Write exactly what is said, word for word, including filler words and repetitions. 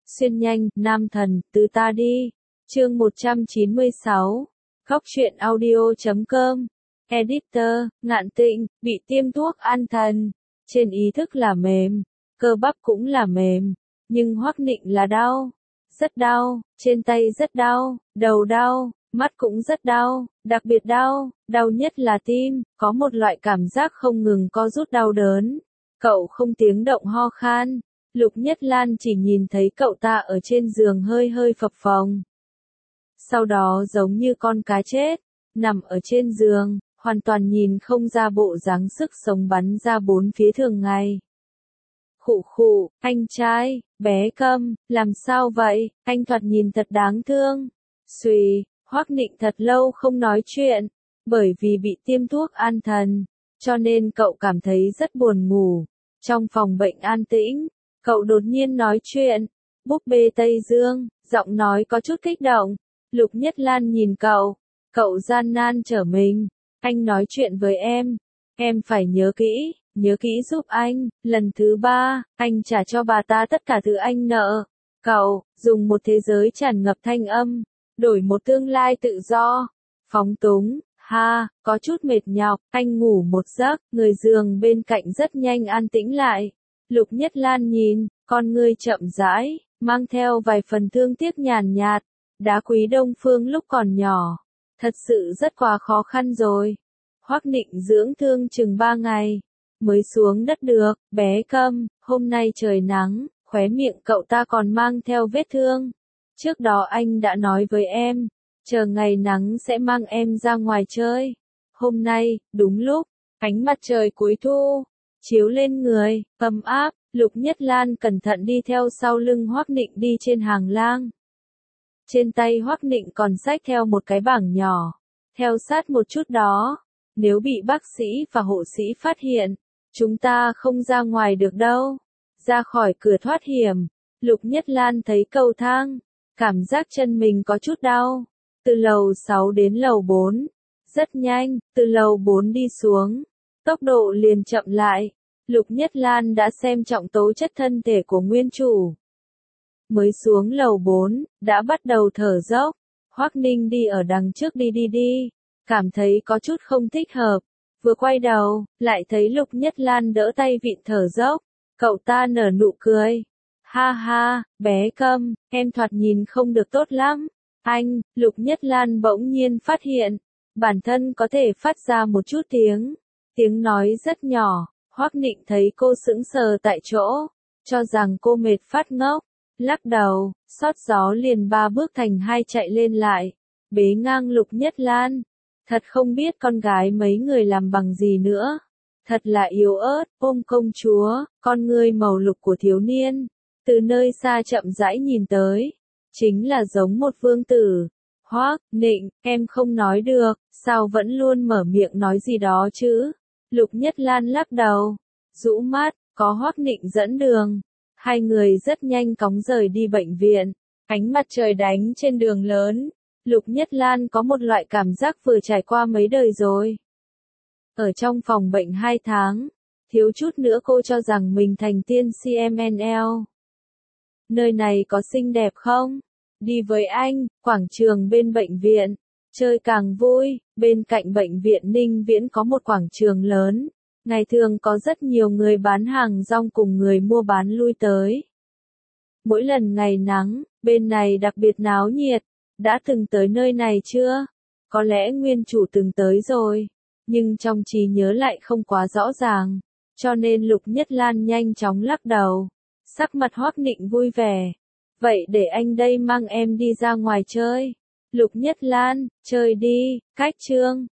Xuyên nhanh, nam thần, từ ta đi. Chương một trăm chín mươi sáu. Góc truyện audio chấm com. Editor, Ngạn Tịnh, bị tiêm thuốc an thần. Trên ý thức là mềm, cơ bắp cũng là mềm, nhưng Hoắc Nịnh là đau. Rất đau, trên tay rất đau, đầu đau, mắt cũng rất đau, đặc biệt đau, đau nhất là tim, có một loại cảm giác không ngừng co rút đau đớn. Cậu không tiếng động ho khan. Lục Nhất Lan chỉ nhìn thấy cậu ta ở trên giường hơi hơi phập phồng. Sau đó giống như con cá chết, nằm ở trên giường, hoàn toàn nhìn không ra bộ dáng sức sống bắn ra bốn phía thường ngày. Khụ khụ, anh trai, bé Câm, làm sao vậy, anh thoạt nhìn thật đáng thương. Xùy, Hoắc Nịnh thật lâu không nói chuyện, bởi vì bị tiêm thuốc an thần, cho nên cậu cảm thấy rất buồn ngủ. Trong phòng bệnh an tĩnh, cậu đột nhiên nói chuyện, búp bê Tây Dương, giọng nói có chút kích động. Lục Nhất Lan nhìn cậu, cậu gian nan trở mình, anh nói chuyện với em, em phải nhớ kỹ, nhớ kỹ giúp anh, lần thứ ba, anh trả cho bà ta tất cả thứ anh nợ. Cậu, dùng một thế giới tràn ngập thanh âm, đổi một tương lai tự do, phóng túng, ha, có chút mệt nhọc, anh ngủ một giấc, người giường bên cạnh rất nhanh an tĩnh lại. Lục Nhất Lan nhìn, con ngươi chậm rãi, mang theo vài phần thương tiếc nhàn nhạt, đá quý Đông Phương lúc còn nhỏ, thật sự rất quá khó khăn rồi. Hoắc Nịnh dưỡng thương chừng ba ngày, mới xuống đất được, bé Câm, hôm nay trời nắng, khóe miệng cậu ta còn mang theo vết thương. Trước đó anh đã nói với em, chờ ngày nắng sẽ mang em ra ngoài chơi. Hôm nay, đúng lúc, ánh mặt trời cuối thu, chiếu lên người, ấm áp, Lục Nhất Lan cẩn thận đi theo sau lưng Hoắc Nịnh đi trên hàng lang. Trên tay Hoắc Nịnh còn xách theo một cái bảng nhỏ, theo sát một chút đó, nếu bị bác sĩ và hộ sĩ phát hiện, chúng ta không ra ngoài được đâu. Ra khỏi cửa thoát hiểm, Lục Nhất Lan thấy cầu thang, cảm giác chân mình có chút đau. Từ lầu sáu đến lầu bốn, rất nhanh, từ lầu bốn đi xuống, tốc độ liền chậm lại. Lục Nhất Lan đã xem trọng tố chất thân thể của nguyên chủ. Mới xuống lầu bốn, đã bắt đầu thở dốc. Hoắc Ninh đi ở đằng trước đi đi đi, cảm thấy có chút không thích hợp. Vừa quay đầu, lại thấy Lục Nhất Lan đỡ tay vịn thở dốc. Cậu ta nở nụ cười. Ha ha, bé Câm, em thoạt nhìn không được tốt lắm. Anh, Lục Nhất Lan bỗng nhiên phát hiện, bản thân có thể phát ra một chút tiếng. Tiếng nói rất nhỏ. Hoắc Nịnh thấy cô sững sờ tại chỗ, cho rằng cô mệt phát ngốc, lắc đầu, xót gió liền ba bước thành hai chạy lên lại, bế ngang Lục Nhất Lan. Thật không biết con gái mấy người làm bằng gì nữa, thật là yếu ớt, ôm công chúa, con ngươi màu lục của thiếu niên, từ nơi xa chậm rãi nhìn tới, chính là giống một vương tử. Hoắc Nịnh, em không nói được, sao vẫn luôn mở miệng nói gì đó chứ? Lục Nhất Lan lắc đầu, rũ mắt, có Hoắc Nịnh dẫn đường. Hai người rất nhanh cóng rời đi bệnh viện. Ánh mặt trời đánh trên đường lớn. Lục Nhất Lan có một loại cảm giác vừa trải qua mấy đời rồi. Ở trong phòng bệnh hai tháng, thiếu chút nữa cô cho rằng mình thành tiên xê em en lờ. Nơi này có xinh đẹp không? Đi với anh, quảng trường bên bệnh viện. Chơi càng vui, bên cạnh bệnh viện Ninh Viễn có một quảng trường lớn, ngày thường có rất nhiều người bán hàng rong cùng người mua bán lui tới. Mỗi lần ngày nắng, bên này đặc biệt náo nhiệt, đã từng tới nơi này chưa? Có lẽ nguyên chủ từng tới rồi, nhưng trong trí nhớ lại không quá rõ ràng, cho nên Lục Nhất Lan nhanh chóng lắc đầu, sắc mặt Hoắc Nịnh vui vẻ. Vậy để anh đây mang em đi ra ngoài chơi. Lục Nhất Lan, chơi đi, cách chương.